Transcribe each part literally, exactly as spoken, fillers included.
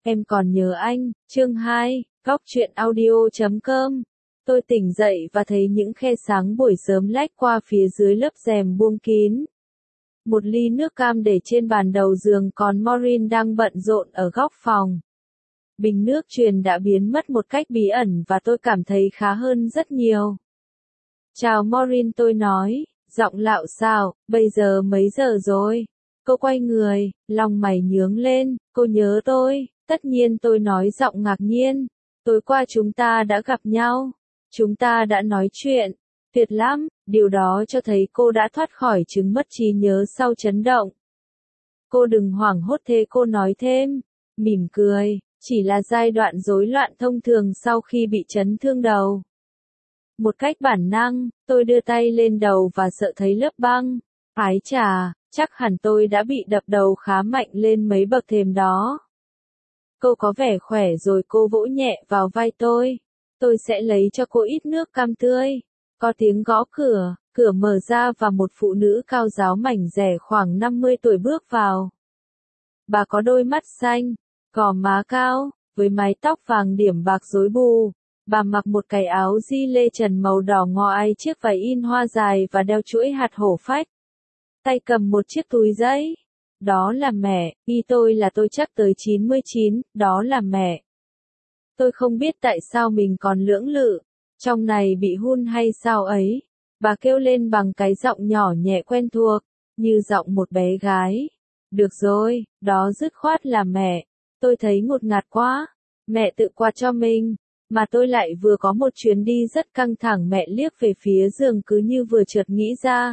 Em còn nhớ anh, chương hai, góc truyện audio chấm com. Tôi tỉnh dậy và thấy những khe sáng buổi sớm lách qua phía dưới lớp rèm buông kín. Một ly nước cam để trên bàn đầu giường, còn Maureen đang bận rộn ở góc phòng. Bình nước truyền đã biến mất một cách bí ẩn và tôi cảm thấy khá hơn rất nhiều. Chào Maureen, tôi nói, giọng lạo xạo, bây giờ mấy giờ rồi? Cô quay người, lòng mày nhướng lên, cô nhớ tôi, tất nhiên tôi nói giọng ngạc nhiên. Tối qua chúng ta đã gặp nhau, chúng ta đã nói chuyện, tuyệt lắm, điều đó cho thấy cô đã thoát khỏi chứng mất trí nhớ sau chấn động. Cô đừng hoảng hốt thế, cô nói thêm, mỉm cười, chỉ là giai đoạn rối loạn thông thường sau khi bị chấn thương đầu. Một cách bản năng, tôi đưa tay lên đầu và sợ thấy lớp băng. Ái chà, chắc hẳn tôi đã bị đập đầu khá mạnh lên mấy bậc thềm đó. Cô có vẻ khỏe rồi, cô vỗ nhẹ vào vai tôi. Tôi sẽ lấy cho cô ít nước cam tươi. Có tiếng gõ cửa, cửa mở ra và một phụ nữ cao ráo mảnh dẻ khoảng năm mươi tuổi bước vào. Bà có đôi mắt xanh, gò má cao, với mái tóc vàng điểm bạc rối bù. Bà mặc một cái áo di lê trần màu đỏ ngò ai, chiếc váy in hoa dài và đeo chuỗi hạt hổ phách. Tay cầm một chiếc túi giấy. Đó là mẹ, y tôi là tôi chắc tới chín mươi chín, đó là mẹ. Tôi không biết tại sao mình còn lưỡng lự, trong này bị hun hay sao ấy. Bà kêu lên bằng cái giọng nhỏ nhẹ quen thuộc, như giọng một bé gái. Được rồi, đó dứt khoát là mẹ. Tôi thấy ngột ngạt quá. Mẹ tự quạt cho mình. Mà tôi lại vừa có một chuyến đi rất căng thẳng. Mẹ liếc về phía giường cứ như vừa chợt nghĩ ra.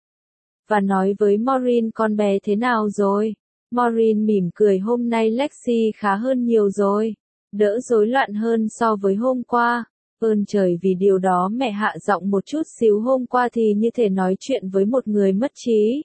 Và nói với Maureen, con bé thế nào rồi? Maureen mỉm cười, hôm nay Lexi khá hơn nhiều rồi. Đỡ rối loạn hơn so với hôm qua. Ơn trời vì điều đó. Mẹ hạ giọng một chút xíu, hôm qua thì như thể nói chuyện với một người mất trí.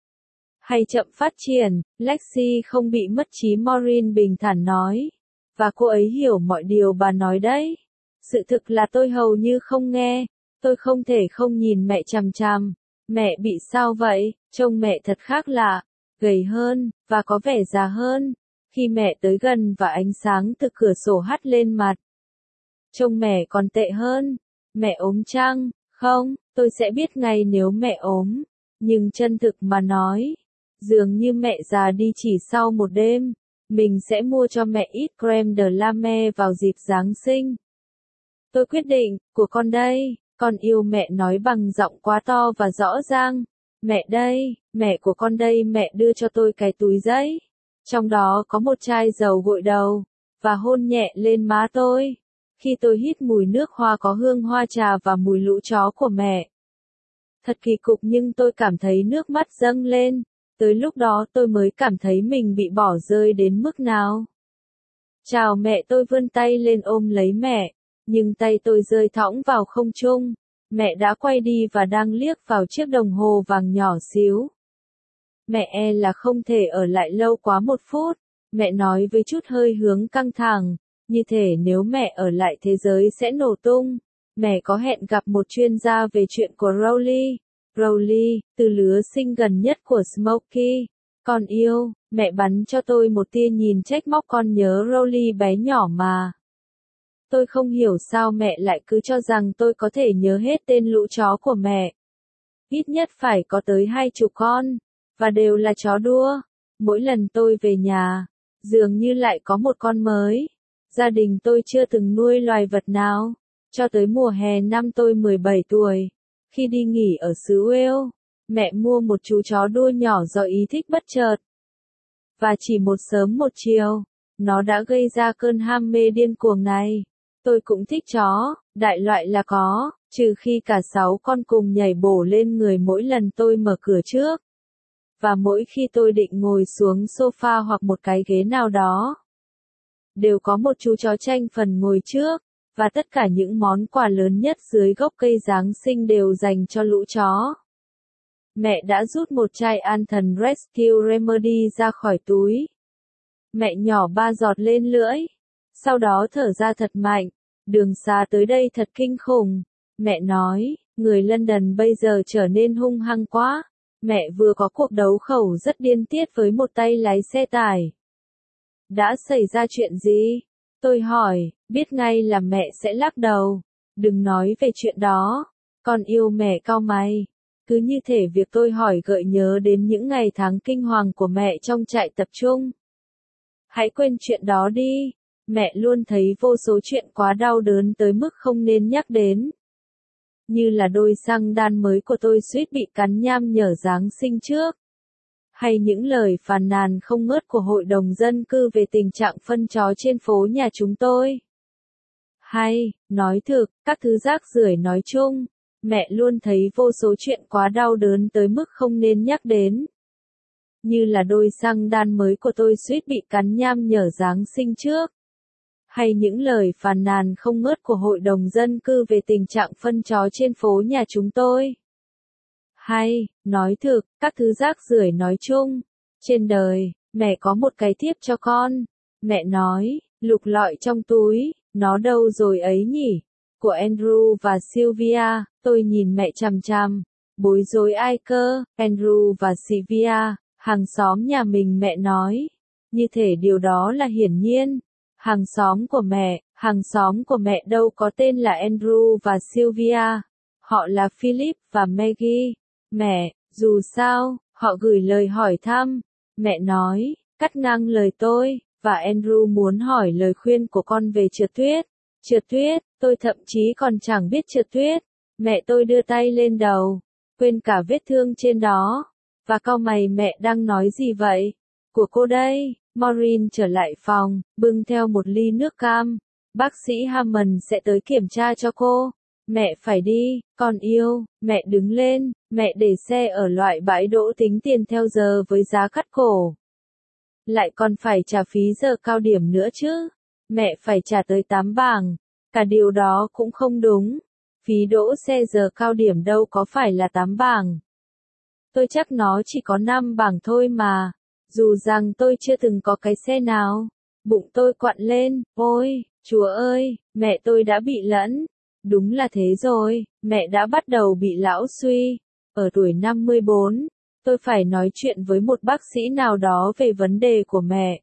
Hay chậm phát triển, Lexi không bị mất trí, Maureen bình thản nói. Và cô ấy hiểu mọi điều bà nói đấy. Sự thực là tôi hầu như không nghe. Tôi không thể không nhìn mẹ chằm chằm. Mẹ bị sao vậy? Trông mẹ thật khác lạ, gầy hơn, và có vẻ già hơn. Khi mẹ tới gần và ánh sáng từ cửa sổ hắt lên mặt. Trông mẹ còn tệ hơn. Mẹ ốm chăng? Không, tôi sẽ biết ngay nếu mẹ ốm. Nhưng chân thực mà nói, dường như mẹ già đi chỉ sau một đêm. Mình sẽ mua cho mẹ ít crème de la me vào dịp Giáng sinh. Tôi quyết định, của con đây. Con yêu, mẹ nói bằng giọng quá to và rõ ràng. Mẹ đây, mẹ của con đây. Mẹ đưa cho tôi cái túi giấy. Trong đó có một chai dầu gội đầu. Và hôn nhẹ lên má tôi. Khi tôi hít mùi nước hoa có hương hoa trà và mùi lũ chó của mẹ. Thật kỳ cục nhưng tôi cảm thấy nước mắt dâng lên. Tới lúc đó tôi mới cảm thấy mình bị bỏ rơi đến mức nào. Chào mẹ, tôi vươn tay lên ôm lấy mẹ. Nhưng tay tôi rơi thõng vào không trung. Mẹ đã quay đi và đang liếc vào chiếc đồng hồ vàng nhỏ xíu. Mẹ e là không thể ở lại lâu quá một phút. Mẹ nói với chút hơi hướng căng thẳng. Như thể nếu mẹ ở lại thế giới sẽ nổ tung. Mẹ có hẹn gặp một chuyên gia về chuyện của Rowley. Rowley, từ lứa sinh gần nhất của Smokey. Con yêu, mẹ bắn cho tôi một tia nhìn trách móc, con nhớ Rowley bé nhỏ mà. Tôi không hiểu sao mẹ lại cứ cho rằng tôi có thể nhớ hết tên lũ chó của mẹ. Ít nhất phải có tới hai chục con, và đều là chó đua. Mỗi lần tôi về nhà, dường như lại có một con mới. Gia đình tôi chưa từng nuôi loài vật nào, cho tới mùa hè năm tôi mười bảy tuổi. Khi đi nghỉ ở xứ Wales, mẹ mua một chú chó đua nhỏ do ý thích bất chợt. Và chỉ một sớm một chiều, nó đã gây ra cơn ham mê điên cuồng này. Tôi cũng thích chó, đại loại là có, trừ khi cả sáu con cùng nhảy bổ lên người mỗi lần tôi mở cửa trước. Và mỗi khi tôi định ngồi xuống sofa hoặc một cái ghế nào đó, đều có một chú chó tranh phần ngồi trước, và tất cả những món quà lớn nhất dưới gốc cây Giáng sinh đều dành cho lũ chó. Mẹ đã rút một chai an thần Rescue Remedy ra khỏi túi. Mẹ nhỏ ba giọt lên lưỡi. Sau đó thở ra thật mạnh. Đường xa tới đây thật kinh khủng. Mẹ nói, người London bây giờ trở nên hung hăng quá. Mẹ vừa có cuộc đấu khẩu rất điên tiết với một tay lái xe tải. Đã xảy ra chuyện gì? Tôi hỏi, biết ngay là mẹ sẽ lắc đầu. Đừng nói về chuyện đó. Con yêu mẹ cau mày. Cứ như thể việc tôi hỏi gợi nhớ đến những ngày tháng kinh hoàng của mẹ trong trại tập trung. Hãy quên chuyện đó đi. Mẹ luôn thấy vô số chuyện quá đau đớn tới mức không nên nhắc đến. Như là đôi xăng đan mới của tôi suýt bị cắn nham nhở Giáng sinh trước. Hay những lời phàn nàn không ngớt của hội đồng dân cư về tình trạng phân chó trên phố nhà chúng tôi. Hay, nói thực, các thứ rác rưởi nói chung. Mẹ luôn thấy vô số chuyện quá đau đớn tới mức không nên nhắc đến. Như là đôi xăng đan mới của tôi suýt bị cắn nham nhở Giáng sinh trước. Hay những lời phàn nàn không ngớt của hội đồng dân cư về tình trạng phân chó trên phố nhà chúng tôi. Hay, nói thực, các thứ rác rưởi nói chung. Trên đời, mẹ có một cái thiếp cho con. Mẹ nói, lục lọi trong túi, nó đâu rồi ấy nhỉ? Của Andrew và Sylvia, tôi nhìn mẹ chằm chằm. Bối rối ai cơ, Andrew và Sylvia, hàng xóm nhà mình, mẹ nói. Như thể điều đó là hiển nhiên. Hàng xóm của mẹ, hàng xóm của mẹ đâu có tên là Andrew và Sylvia. Họ là Philip và Maggie. Mẹ, dù sao, họ gửi lời hỏi thăm. Mẹ nói, cắt ngang lời tôi, và Andrew muốn hỏi lời khuyên của con về trượt tuyết. Trượt tuyết, tôi thậm chí còn chẳng biết trượt tuyết. Mẹ tôi đưa tay lên đầu, quên cả vết thương trên đó. Và cau mày, mẹ đang nói gì vậy? Của cô đây. Maureen trở lại phòng, bưng theo một ly nước cam. Bác sĩ Hammond sẽ tới kiểm tra cho cô. Mẹ phải đi, con yêu. Mẹ đứng lên, mẹ để xe ở loại bãi đỗ tính tiền theo giờ với giá cắt cổ. Lại còn phải trả phí giờ cao điểm nữa chứ. Mẹ phải trả tới tám bảng. Cả điều đó cũng không đúng. Phí đỗ xe giờ cao điểm đâu có phải là tám bảng. Tôi chắc nó chỉ có năm bảng thôi mà. Dù rằng tôi chưa từng có cái xe nào. Bụng tôi quặn lên, ôi, Chúa ơi, mẹ tôi đã bị lẫn. Đúng là thế rồi, mẹ đã bắt đầu bị lão suy. Ở tuổi năm mươi bốn, tôi phải nói chuyện với một bác sĩ nào đó về vấn đề của mẹ.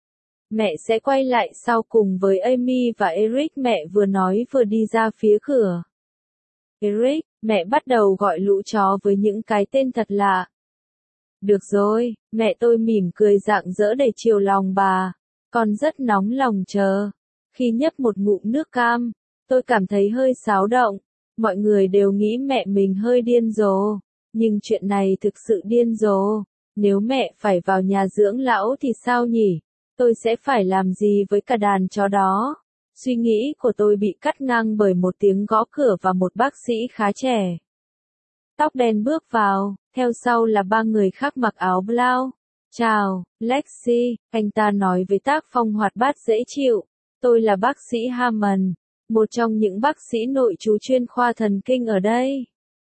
Mẹ sẽ quay lại sau cùng với Amy và Eric, mẹ vừa nói vừa đi ra phía cửa. Eric, mẹ bắt đầu gọi lũ chó với những cái tên thật lạ. Được rồi, mẹ tôi mỉm cười rạng rỡ đầy chiều lòng bà. Con rất nóng lòng chờ. Khi nhấp một ngụm nước cam, tôi cảm thấy hơi xáo động. Mọi người đều nghĩ mẹ mình hơi điên rồ. Nhưng chuyện này thực sự điên rồ. Nếu mẹ phải vào nhà dưỡng lão thì sao nhỉ? Tôi sẽ phải làm gì với cả đàn chó đó? Suy nghĩ của tôi bị cắt ngang bởi một tiếng gõ cửa và một bác sĩ khá trẻ. Tóc đen bước vào, theo sau là ba người khác mặc áo blau. Chào, Lexi, anh ta nói với tác phong hoạt bát dễ chịu. Tôi là bác sĩ Hammond, một trong những bác sĩ nội trú chuyên khoa thần kinh ở đây.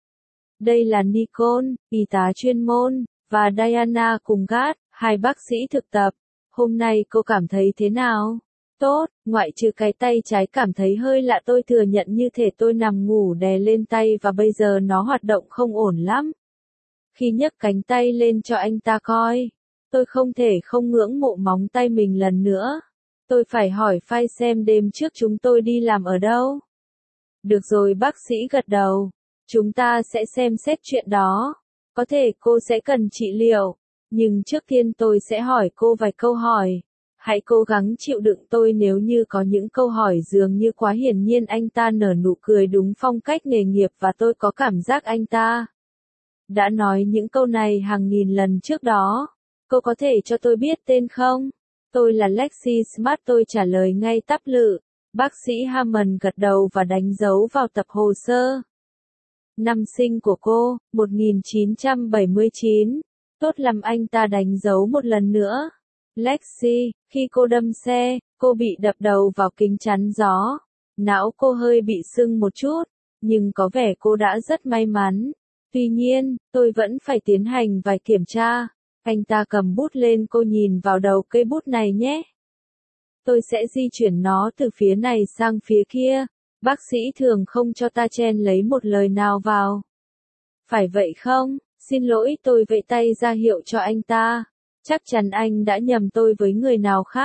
Đây là Nicole, y tá chuyên môn, và Diana cùng Gat, hai bác sĩ thực tập. Hôm nay cô cảm thấy thế nào? Tốt, ngoại trừ cái tay trái cảm thấy hơi lạ, tôi thừa nhận như thể tôi nằm ngủ đè lên tay và bây giờ nó hoạt động không ổn lắm. Khi nhấc cánh tay lên cho anh ta coi, tôi không thể không ngưỡng mộ móng tay mình lần nữa. Tôi phải hỏi Phai xem đêm trước chúng tôi đi làm ở đâu. Được rồi, bác sĩ gật đầu. Chúng ta sẽ xem xét chuyện đó. Có thể cô sẽ cần trị liệu. Nhưng trước tiên tôi sẽ hỏi cô vài câu hỏi. Hãy cố gắng chịu đựng tôi nếu như có những câu hỏi dường như quá hiển nhiên. Anh ta nở nụ cười đúng phong cách nghề nghiệp và tôi có cảm giác anh ta đã nói những câu này hàng nghìn lần trước đó. Cô có thể cho tôi biết tên không? Tôi là Lexi Smart, tôi trả lời ngay tắp lự. Bác sĩ Hammond gật đầu và đánh dấu vào tập hồ sơ. Năm sinh của cô, một nghìn chín trăm bảy mươi chín. Tốt lắm, anh ta đánh dấu một lần nữa. Lexi, khi cô đâm xe, cô bị đập đầu vào kính chắn gió. Não cô hơi bị sưng một chút, nhưng có vẻ cô đã rất may mắn. Tuy nhiên, tôi vẫn phải tiến hành vài kiểm tra. Anh ta cầm bút lên, cô nhìn vào đầu cây bút này nhé. Tôi sẽ di chuyển nó từ phía này sang phía kia. Bác sĩ thường không cho ta chen lấy một lời nào vào. Phải vậy không? Xin lỗi, tôi vẫy tay ra hiệu cho anh ta. Chắc chắn anh đã nhầm tôi với người nào khác.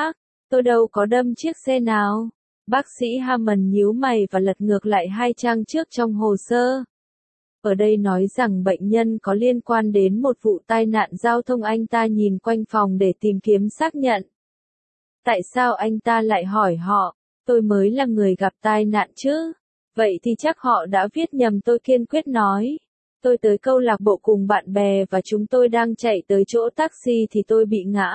Tôi đâu có đâm chiếc xe nào. Bác sĩ Hammond nhíu mày và lật ngược lại hai trang trước trong hồ sơ. Ở đây nói rằng bệnh nhân có liên quan đến một vụ tai nạn giao thông. Anh ta nhìn quanh phòng để tìm kiếm xác nhận. Tại sao anh ta lại hỏi họ? Tôi mới là người gặp tai nạn chứ. Vậy thì chắc họ đã viết nhầm, tôi kiên quyết nói. Tôi tới câu lạc bộ cùng bạn bè và chúng tôi đang chạy tới chỗ taxi thì tôi bị ngã.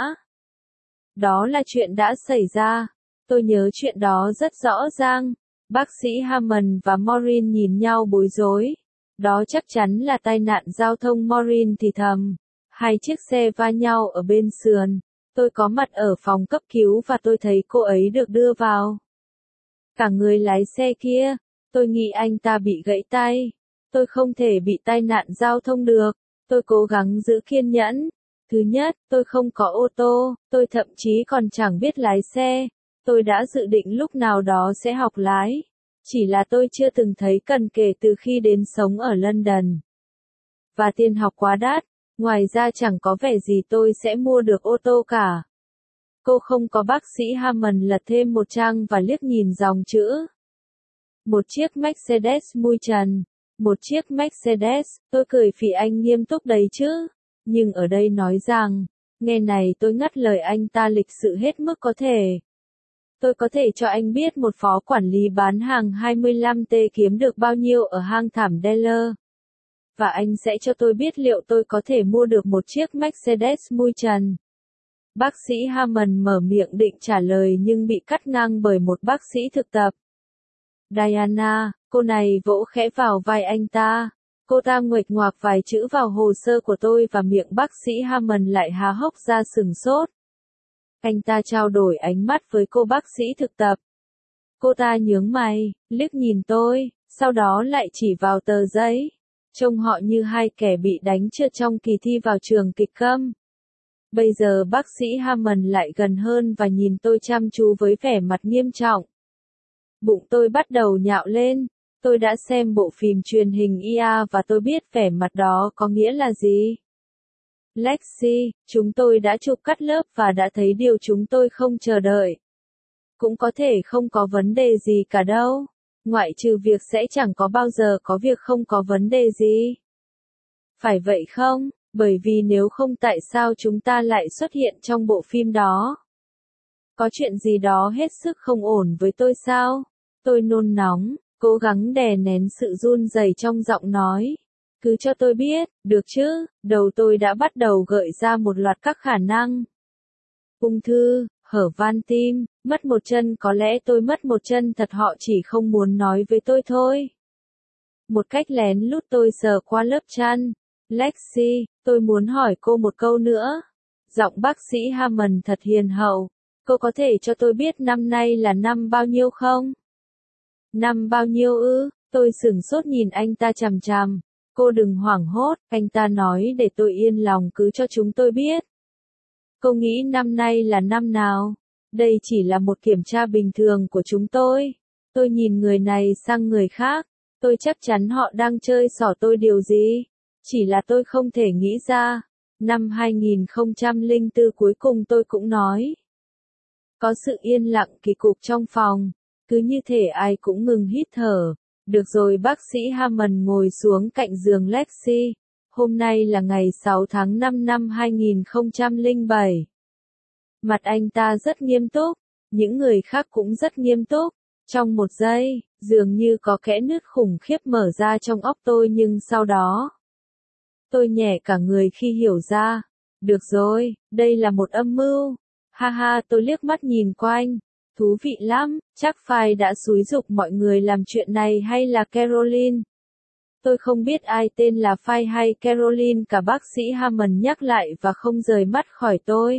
Đó là chuyện đã xảy ra. Tôi nhớ chuyện đó rất rõ ràng. Bác sĩ Hammond và Maureen nhìn nhau bối rối. Đó chắc chắn là tai nạn giao thông, Maureen thì thầm. Hai chiếc xe va nhau ở bên sườn. Tôi có mặt ở phòng cấp cứu và tôi thấy cô ấy được đưa vào. Cả người lái xe kia, tôi nghĩ anh ta bị gãy tay. Tôi không thể bị tai nạn giao thông được. Tôi cố gắng giữ kiên nhẫn. Thứ nhất, tôi không có ô tô, tôi thậm chí còn chẳng biết lái xe. Tôi đã dự định lúc nào đó sẽ học lái. Chỉ là tôi chưa từng thấy cần kể từ khi đến sống ở London. Và tiền học quá đắt, ngoài ra chẳng có vẻ gì tôi sẽ mua được ô tô cả. Cô không có. Bác sĩ Hammond lật thêm một trang và liếc nhìn dòng chữ. Một chiếc Mercedes mui trần. Một chiếc Mercedes, tôi cười phì, anh nghiêm túc đấy chứ. Nhưng ở đây nói rằng, nghe này, tôi ngắt lời anh ta lịch sự hết mức có thể. Tôi có thể cho anh biết một phó quản lý bán hàng hai mươi lăm T kiếm được bao nhiêu ở hang thảm Deller. Và anh sẽ cho tôi biết liệu tôi có thể mua được một chiếc Mercedes mui trần. Bác sĩ Hammond mở miệng định trả lời nhưng bị cắt ngang bởi một bác sĩ thực tập. Diana, cô này vỗ khẽ vào vai anh ta. Cô ta nguệch ngoạc vài chữ vào hồ sơ của tôi và miệng bác sĩ Hammond lại há hốc ra sừng sốt. Anh ta trao đổi ánh mắt với cô bác sĩ thực tập. Cô ta nhướng mày, liếc nhìn tôi, sau đó lại chỉ vào tờ giấy. Trông họ như hai kẻ bị đánh trượt trong kỳ thi vào trường kịch câm. Bây giờ bác sĩ Hammond lại gần hơn và nhìn tôi chăm chú với vẻ mặt nghiêm trọng. Bụng tôi bắt đầu nhạo lên. Tôi đã xem bộ phim truyền hình i a và tôi biết vẻ mặt đó có nghĩa là gì. Lexi, chúng tôi đã chụp cắt lớp và đã thấy điều chúng tôi không chờ đợi. Cũng có thể không có vấn đề gì cả đâu. Ngoại trừ việc sẽ chẳng có bao giờ có việc không có vấn đề gì. Phải vậy không? Bởi vì nếu không tại sao chúng ta lại xuất hiện trong bộ phim đó? Có chuyện gì đó hết sức không ổn với tôi sao? Tôi nôn nóng, cố gắng đè nén sự run rẩy trong giọng nói. Cứ cho tôi biết, được chứ? Đầu tôi đã bắt đầu gợi ra một loạt các khả năng. Ung thư, hở van tim, mất một chân, có lẽ tôi mất một chân thật, họ chỉ không muốn nói với tôi thôi. Một cách lén lút tôi sờ qua lớp chăn. Lexi, tôi muốn hỏi cô một câu nữa. Giọng bác sĩ Hammond thật hiền hậu. Cô có thể cho tôi biết năm nay là năm bao nhiêu không? Năm bao nhiêu ư? Tôi sửng sốt nhìn anh ta chằm chằm. Cô đừng hoảng hốt, anh ta nói để tôi yên lòng, cứ cho chúng tôi biết. Cô nghĩ năm nay là năm nào? Đây chỉ là một kiểm tra bình thường của chúng tôi. Tôi nhìn người này sang người khác. Tôi chắc chắn họ đang chơi xỏ tôi điều gì. Chỉ là tôi không thể nghĩ ra. Năm hai nghìn không trăm lẻ bốn cuối cùng tôi cũng nói. Có sự yên lặng kỳ cục trong phòng. Cứ như thể ai cũng ngừng hít thở. Được rồi, bác sĩ Hammond ngồi xuống cạnh giường Lexi. Hôm nay là ngày sáu tháng năm năm hai nghìn không trăm lẻ bảy. Mặt anh ta rất nghiêm túc. Những người khác cũng rất nghiêm túc. Trong một giây, dường như có kẽ nứt khủng khiếp mở ra trong óc tôi, nhưng sau đó tôi nhẹ cả người khi hiểu ra. Được rồi, đây là một âm mưu. Ha ha, tôi liếc mắt nhìn quanh. Thú vị lắm, chắc Phai đã xúi giục mọi người làm chuyện này hay là Caroline? Tôi không biết ai tên là Phai hay Caroline cả, bác sĩ Hammond nhắc lại và không rời mắt khỏi tôi.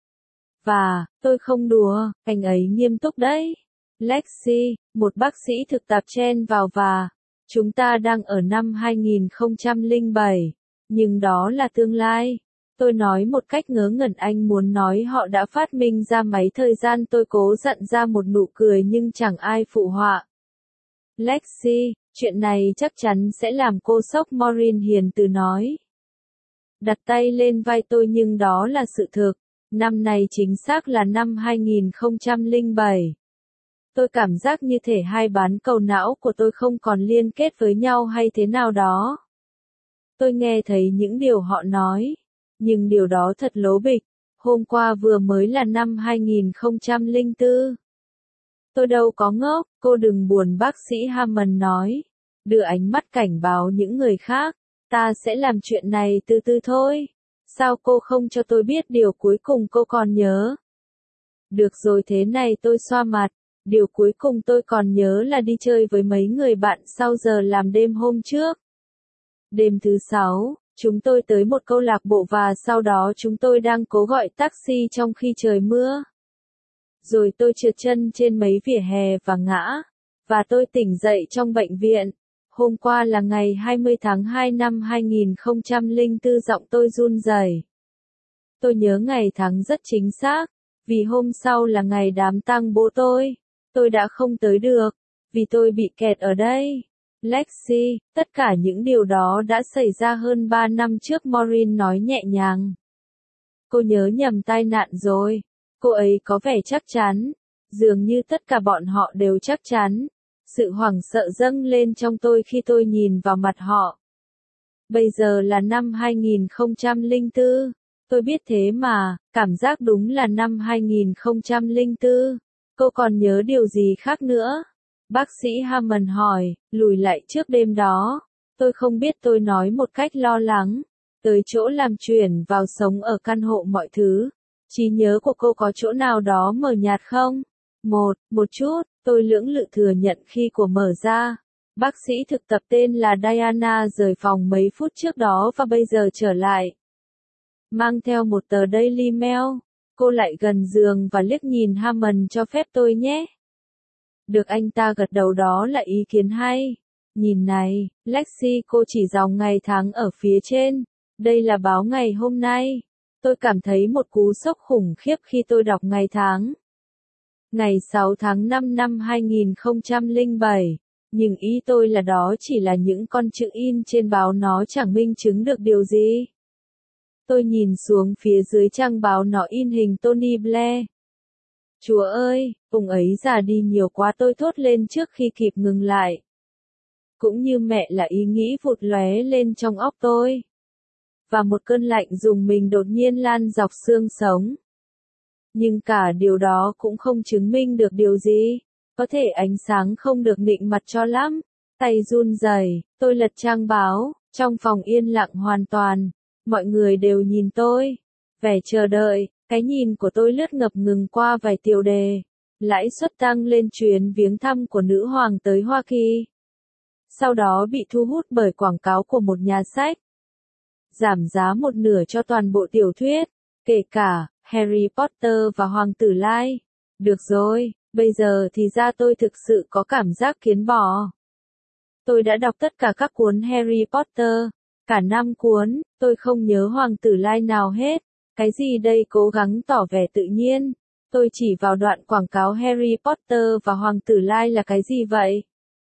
Và, tôi không đùa, anh ấy nghiêm túc đấy. Lexi, một bác sĩ thực tập chen vào và, chúng ta đang ở năm hai nghìn không trăm lẻ bảy, nhưng đó là tương lai. Tôi nói một cách ngớ ngẩn, anh muốn nói họ đã phát minh ra máy thời gian. Tôi cố dặn ra một nụ cười nhưng chẳng ai phụ họa. Lexi, chuyện này chắc chắn sẽ làm cô sốc, Maureen hiền từ nói. Đặt tay lên vai tôi, nhưng đó là sự thực. Năm này chính xác là năm hai nghìn không trăm lẻ bảy. Tôi cảm giác như thể hai bán cầu não của tôi không còn liên kết với nhau hay thế nào đó. Tôi nghe thấy những điều họ nói, nhưng điều đó thật lố bịch. Hôm qua vừa mới là năm hai nghìn không trăm lẻ bốn. Tôi đâu có ngốc, cô đừng buồn, bác sĩ Hammond nói. Đưa ánh mắt cảnh báo những người khác. Ta sẽ làm chuyện này từ từ thôi. Sao cô không cho tôi biết điều cuối cùng cô còn nhớ? Được rồi, thế này, tôi xoa mặt. Điều cuối cùng tôi còn nhớ là đi chơi với mấy người bạn sau giờ làm đêm hôm trước. Đêm thứ sáu, chúng tôi tới một câu lạc bộ và sau đó chúng tôi đang cố gọi taxi trong khi trời mưa. Rồi tôi trượt chân trên mấy vỉa hè và ngã. Và tôi tỉnh dậy trong bệnh viện. Hôm qua là ngày hai mươi tháng hai năm hai nghìn không trăm lẻ bốn, giọng tôi run rẩy. Tôi nhớ ngày tháng rất chính xác, vì hôm sau là ngày đám tang bố tôi. Tôi đã không tới được, vì tôi bị kẹt ở đây. Lexi, tất cả những điều đó đã xảy ra hơn ba năm trước, Maureen nói nhẹ nhàng. Cô nhớ nhầm tai nạn rồi. Cô ấy có vẻ chắc chắn. Dường như tất cả bọn họ đều chắc chắn. Sự hoảng sợ dâng lên trong tôi khi tôi nhìn vào mặt họ. Bây giờ là năm hai nghìn không trăm lẻ bốn. Tôi biết thế mà, cảm giác đúng là năm hai nghìn không trăm lẻ bốn. Cô còn nhớ điều gì khác nữa? Bác sĩ Hammond hỏi, lùi lại trước đêm đó. Tôi không biết, tôi nói một cách lo lắng. Tới chỗ làm chuyển vào sống ở căn hộ mọi thứ. Trí nhớ của cô có chỗ nào đó mờ nhạt không? Một, một chút, tôi lưỡng lự thừa nhận khi của mở ra. Bác sĩ thực tập tên là Diana rời phòng mấy phút trước đó và bây giờ trở lại. Mang theo một tờ Daily Mail. Cô lại gần giường và liếc nhìn Hammond, cho phép tôi nhé. Được, anh ta gật đầu, đó là ý kiến hay. Nhìn này, Lexi, cô chỉ dòng ngày tháng ở phía trên. Đây là báo ngày hôm nay. Tôi cảm thấy một cú sốc khủng khiếp khi tôi đọc ngày tháng. Ngày sáu tháng năm năm hai nghìn không trăm lẻ bảy. Nhưng ý tôi là đó chỉ là những con chữ in trên báo, nó chẳng minh chứng được điều gì. Tôi nhìn xuống phía dưới trang báo, nó in hình Tony Blair. Chúa ơi, ông ấy già đi nhiều quá, tôi thốt lên trước khi kịp ngừng lại. Cũng như mẹ là ý nghĩ vụt lóe lên trong óc tôi. Và một cơn lạnh rùng mình đột nhiên lan dọc xương sống. Nhưng cả điều đó cũng không chứng minh được điều gì. Có thể ánh sáng không được nịnh mặt cho lắm. Tay run rẩy, tôi lật trang báo, trong phòng yên lặng hoàn toàn. Mọi người đều nhìn tôi. Vẻ chờ đợi, cái nhìn của tôi lướt ngập ngừng qua vài tiêu đề. Lãi suất tăng lên, chuyến viếng thăm của nữ hoàng tới Hoa Kỳ. Sau đó bị thu hút bởi quảng cáo của một nhà sách. Giảm giá một nửa cho toàn bộ tiểu thuyết, kể cả Harry Potter và Hoàng tử Lai. Được rồi, bây giờ thì ra tôi thực sự có cảm giác kiến bò. Tôi đã đọc tất cả các cuốn Harry Potter, cả năm cuốn, tôi không nhớ Hoàng tử Lai nào hết. Cái gì đây? Cố gắng tỏ vẻ tự nhiên. Tôi chỉ vào đoạn quảng cáo Harry Potter và Hoàng tử Lai. Là cái gì vậy?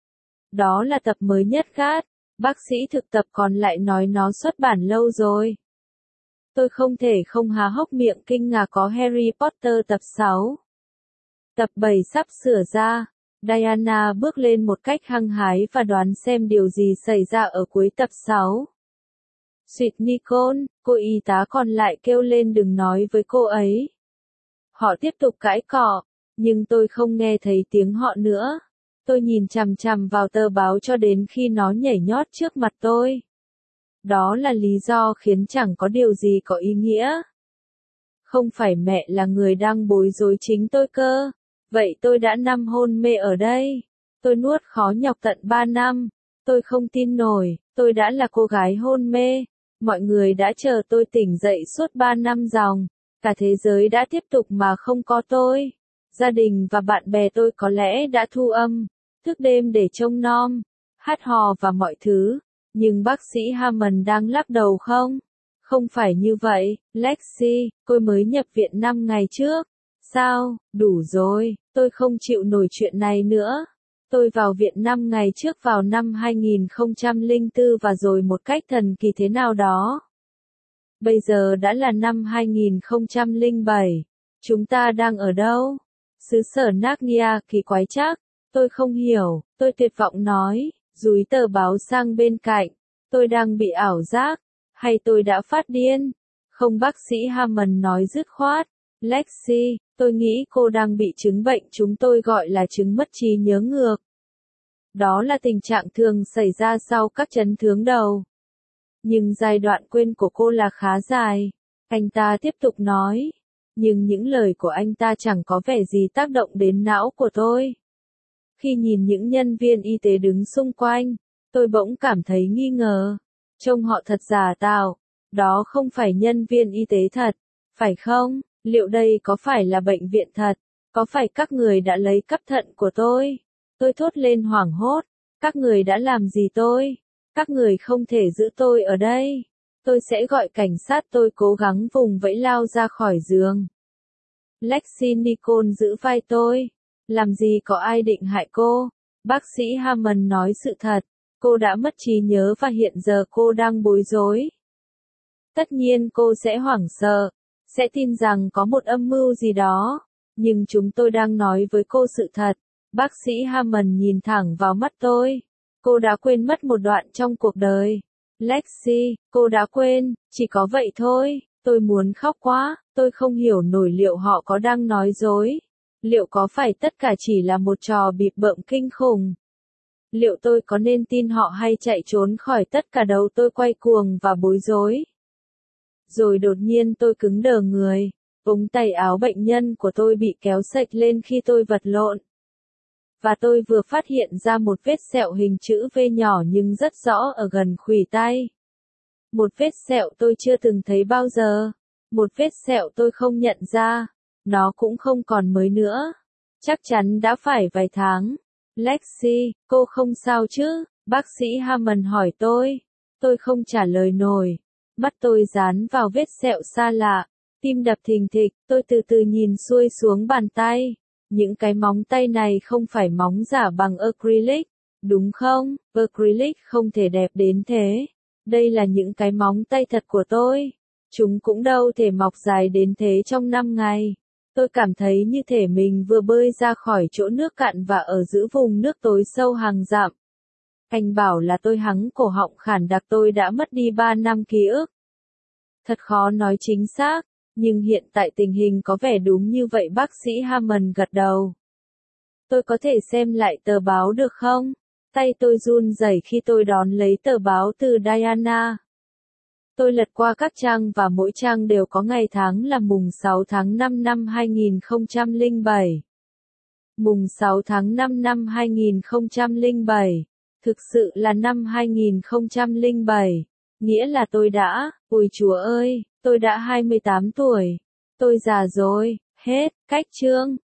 Đó là tập mới nhất Gát. Bác sĩ thực tập còn lại nói nó xuất bản lâu rồi. Tôi không thể không há hốc miệng kinh ngạc. Có Harry Potter tập sáu. Tập bảy sắp sửa ra. Diana bước lên một cách hăng hái và đoán xem điều gì xảy ra ở cuối tập sáu. Xuyệt, Nicole, cô y tá còn lại kêu lên đừng nói với cô ấy. Họ tiếp tục cãi cọ, nhưng tôi không nghe thấy tiếng họ nữa. Tôi nhìn chằm chằm vào tờ báo cho đến khi nó nhảy nhót trước mặt tôi. Đó là lý do khiến chẳng có điều gì có ý nghĩa. Không phải mẹ là người đang bối rối chính tôi cơ. Vậy tôi đã năm hôn mê ở đây. Tôi nuốt khó nhọc tận ba năm. Tôi không tin nổi, tôi đã là cô gái hôn mê. Mọi người đã chờ tôi tỉnh dậy suốt ba năm dòng. Cả thế giới đã tiếp tục mà không có tôi. Gia đình và bạn bè tôi có lẽ đã thu âm, thức đêm để trông nom, hát hò và mọi thứ. Nhưng bác sĩ Hammond đang lắc đầu không? Không phải như vậy, Lexi, cô mới nhập viện năm ngày trước. Sao, đủ rồi, tôi không chịu nổi chuyện này nữa. Tôi vào viện năm ngày trước vào năm hai nghìn không trăm lẻ bốn và rồi một cách thần kỳ thế nào đó. Bây giờ đã là năm hai nghìn không trăm lẻ bảy. Chúng ta đang ở đâu? Xứ sở Narnia kỳ quái chắc. Tôi không hiểu, tôi tuyệt vọng nói, dúi tờ báo sang bên cạnh. Tôi đang bị ảo giác, hay tôi đã phát điên? Không, bác sĩ Hammond nói dứt khoát. Lexi, tôi nghĩ cô đang bị chứng bệnh chúng tôi gọi là chứng mất trí nhớ ngược. Đó là tình trạng thường xảy ra sau các chấn thương đầu. Nhưng giai đoạn quên của cô là khá dài. Anh ta tiếp tục nói. Nhưng những lời của anh ta chẳng có vẻ gì tác động đến não của tôi. Khi nhìn những nhân viên y tế đứng xung quanh, tôi bỗng cảm thấy nghi ngờ. Trông họ thật giả tạo. Đó không phải nhân viên y tế thật, phải không? Liệu đây có phải là bệnh viện thật? Có phải các người đã lấy cắp thận của tôi? Tôi thốt lên hoảng hốt. Các người đã làm gì tôi? Các người không thể giữ tôi ở đây. Tôi sẽ gọi cảnh sát. Tôi cố gắng vùng vẫy lao ra khỏi giường. Lexi Nicole giữ vai tôi. Làm gì có ai định hại cô? Bác sĩ Hammond nói sự thật. Cô đã mất trí nhớ và hiện giờ cô đang bối rối. Tất nhiên cô sẽ hoảng sợ, sẽ tin rằng có một âm mưu gì đó. Nhưng chúng tôi đang nói với cô sự thật. Bác sĩ Hammond nhìn thẳng vào mắt tôi. Cô đã quên mất một đoạn trong cuộc đời. Lexi, cô đã quên, chỉ có vậy thôi. Tôi muốn khóc quá, tôi không hiểu nổi liệu họ có đang nói dối. Liệu có phải tất cả chỉ là một trò bịp bợm kinh khủng? Liệu tôi có nên tin họ hay chạy trốn khỏi tất cả đầu tôi quay cuồng và bối rối? Rồi đột nhiên tôi cứng đờ người. Ống tay áo bệnh nhân của tôi bị kéo xệch lên khi tôi vật lộn. Và tôi vừa phát hiện ra một vết sẹo hình chữ V nhỏ nhưng rất rõ ở gần khuỷu tay. Một vết sẹo tôi chưa từng thấy bao giờ. Một vết sẹo tôi không nhận ra. Nó cũng không còn mới nữa. Chắc chắn đã phải vài tháng. Lexi, cô không sao chứ? Bác sĩ Hammond hỏi tôi. Tôi không trả lời nổi. Mắt tôi dán vào vết sẹo xa lạ. Tim đập thình thịch, tôi từ từ nhìn xuôi xuống bàn tay. Những cái móng tay này không phải móng giả bằng acrylic, đúng không? Acrylic không thể đẹp đến thế. Đây là những cái móng tay thật của tôi. Chúng cũng đâu thể mọc dài đến thế trong năm ngày. Tôi cảm thấy như thể mình vừa bơi ra khỏi chỗ nước cạn và ở giữa vùng nước tối sâu hàng dặm. Anh bảo là tôi hắng cổ họng khản đặc, tôi đã mất đi ba năm ký ức. Thật khó nói chính xác, nhưng hiện tại tình hình có vẻ đúng như vậy. Bác sĩ Hammond gật đầu. Tôi có thể xem lại tờ báo được không? Tay tôi run rẩy khi tôi đón lấy tờ báo từ Diana. Tôi lật qua các trang và mỗi trang đều có ngày tháng là mùng sáu tháng năm năm hai nghìn không trăm lẻ bảy. Mùng sáu tháng năm năm hai nghìn không trăm lẻ bảy. Thực sự là năm hai nghìn không trăm lẻ bảy. Nghĩa là tôi đã, ôi Chúa ơi, tôi đã hai mươi tám tuổi. Tôi già rồi, hết, cách chương.